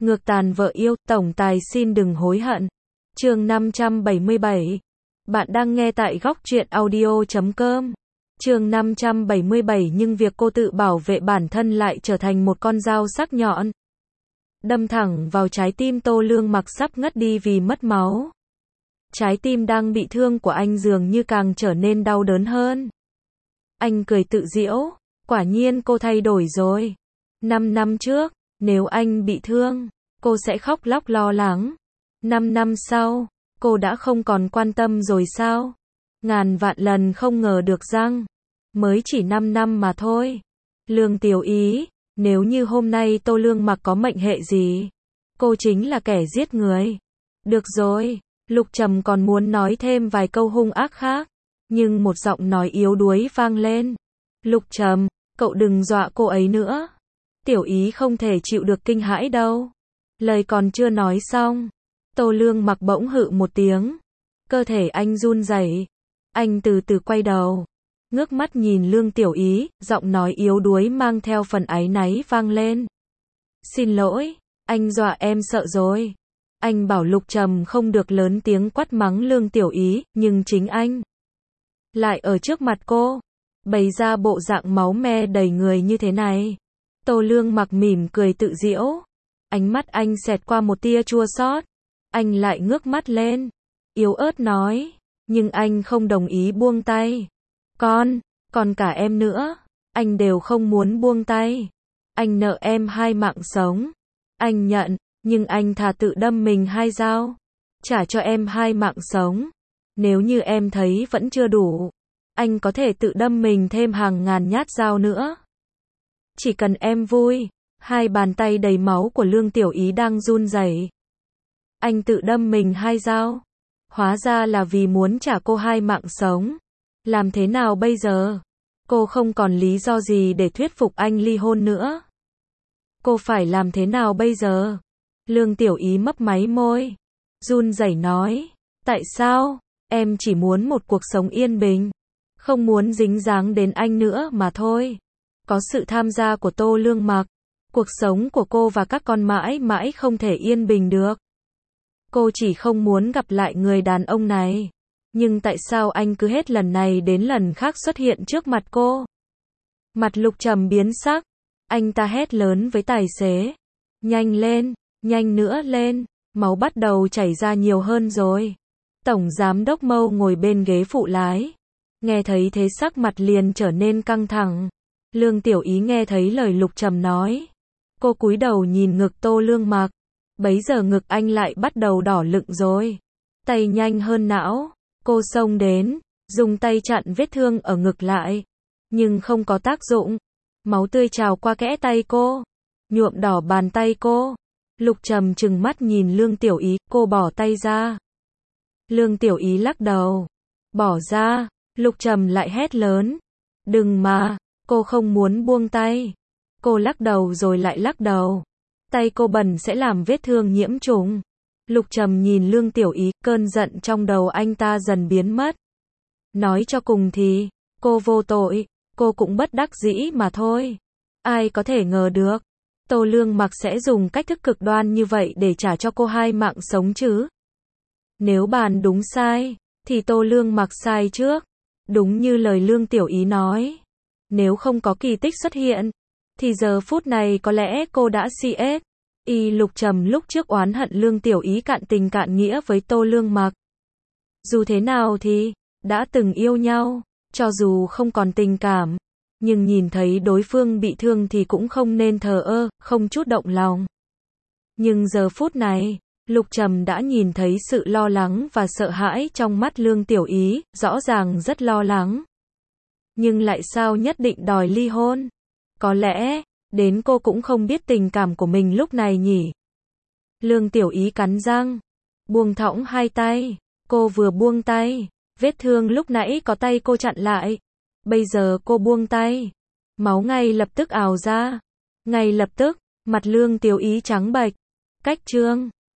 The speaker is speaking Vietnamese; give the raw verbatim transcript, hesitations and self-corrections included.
Ngược tàn vợ yêu, tổng tài xin đừng hối hận. Chương năm trăm bảy mươi bảy. Bạn đang nghe tại góc truyện audio chấm com. Chương năm trăm bảy mươi bảy nhưng việc cô tự bảo vệ bản thân lại trở thành một con dao sắc nhọn. Đâm thẳng vào trái tim Tô Lương Mặc sắp ngất đi vì mất máu. Trái tim đang bị thương của anh dường như càng trở nên đau đớn hơn. Anh cười tự giễu, quả nhiên cô thay đổi rồi. Năm năm trước, nếu anh bị thương, cô sẽ khóc lóc lo lắng. Năm năm sau, cô đã không còn quan tâm rồi sao? Ngàn vạn lần không ngờ được rằng, mới chỉ năm năm mà thôi. Lương Tiểu Ý, nếu như hôm nay Tô Lương Mặc có mệnh hệ gì, cô chính là kẻ giết người. Được rồi, Lục Trầm còn muốn nói thêm vài câu hung ác khác, nhưng một giọng nói yếu đuối vang lên. Lục Trầm, cậu đừng dọa cô ấy nữa. Tiểu Ý không thể chịu được kinh hãi đâu. Lời còn chưa nói xong, Tô Lương Mặc bỗng hự một tiếng. Cơ thể anh run rẩy. Anh từ từ quay đầu, ngước mắt nhìn Lương Tiểu Ý, giọng nói yếu đuối mang theo phần áy náy vang lên. Xin lỗi, anh dọa em sợ rồi. Anh bảo Lục Trầm không được lớn tiếng quát mắng Lương Tiểu Ý, nhưng chính anh lại ở trước mặt cô, bày ra bộ dạng máu me đầy người như thế này. Tô Lương Mặc mỉm cười tự giễu. Ánh mắt anh xẹt qua một tia chua xót. Anh lại ngước mắt lên, yếu ớt nói, nhưng anh không đồng ý buông tay. Con, còn cả em nữa, anh đều không muốn buông tay. Anh nợ em hai mạng sống. Anh nhận, nhưng anh thà tự đâm mình hai dao, trả cho em hai mạng sống. Nếu như em thấy vẫn chưa đủ, anh có thể tự đâm mình thêm hàng ngàn nhát dao nữa. Chỉ cần em vui. Hai bàn tay đầy máu của Lương Tiểu Ý đang run rẩy. Anh tự đâm mình hai dao, hóa ra là vì muốn trả cô hai mạng sống. Làm thế nào bây giờ? Cô không còn lý do gì để thuyết phục anh ly hôn nữa. Cô phải làm thế nào bây giờ? Lương Tiểu Ý mấp máy môi, run rẩy nói, tại sao? Em chỉ muốn một cuộc sống yên bình, không muốn dính dáng đến anh nữa mà thôi. Có sự tham gia của Tô Lương Mặc, cuộc sống của cô và các con mãi mãi không thể yên bình được. Cô chỉ không muốn gặp lại người đàn ông này. Nhưng tại sao anh cứ hết lần này đến lần khác xuất hiện trước mặt cô? Mặt Lục Trầm biến sắc. Anh ta hét lớn với tài xế. Nhanh lên, nhanh nữa lên. Máu bắt đầu chảy ra nhiều hơn rồi. Tổng giám đốc Mâu ngồi bên ghế phụ lái. Nghe thấy thế sắc mặt liền trở nên căng thẳng. Lương Tiểu Ý nghe thấy lời Lục Trầm nói. Cô cúi đầu nhìn ngực Tô Lương Mặc. Bấy giờ ngực anh lại bắt đầu đỏ lựng rồi. Tay nhanh hơn não. Cô xông đến, dùng tay chặn vết thương ở ngực lại. Nhưng không có tác dụng. Máu tươi trào qua kẽ tay cô, nhuộm đỏ bàn tay cô. Lục Trầm trừng mắt nhìn Lương Tiểu Ý, cô bỏ tay ra. Lương Tiểu Ý lắc đầu. Bỏ ra. Lục Trầm lại hét lớn. Đừng mà, cô không muốn buông tay. Cô lắc đầu rồi lại lắc đầu. Tay cô bẩn sẽ làm vết thương nhiễm trùng. Lục Trầm nhìn Lương Tiểu Ý, cơn giận trong đầu anh ta dần biến mất. Nói cho cùng thì, cô vô tội, cô cũng bất đắc dĩ mà thôi. Ai có thể ngờ được, Tô Lương Mặc sẽ dùng cách thức cực đoan như vậy để trả cho cô hai mạng sống chứ. Nếu bàn đúng sai, thì Tô Lương Mặc sai trước. Đúng như lời Lương Tiểu Ý nói. Nếu không có kỳ tích xuất hiện, thì giờ phút này có lẽ cô đã xê ét. Y Lục Trầm lúc trước oán hận Lương Tiểu Ý cạn tình cạn nghĩa với Tô Lương Mặc. Dù thế nào thì, đã từng yêu nhau, cho dù không còn tình cảm, nhưng nhìn thấy đối phương bị thương thì cũng không nên thờ ơ, không chút động lòng. Nhưng giờ phút này, Lục Trầm đã nhìn thấy sự lo lắng và sợ hãi trong mắt Lương Tiểu Ý, rõ ràng rất lo lắng. Nhưng lại sao nhất định đòi ly hôn? Có lẽ, đến cô cũng không biết tình cảm của mình lúc này nhỉ. Lương Tiểu Ý cắn răng, buông thõng hai tay. Cô vừa buông tay, vết thương lúc nãy có tay cô chặn lại. Bây giờ cô buông tay, máu ngay lập tức ào ra. Ngay lập tức, mặt Lương Tiểu Ý trắng bệch. Cách chương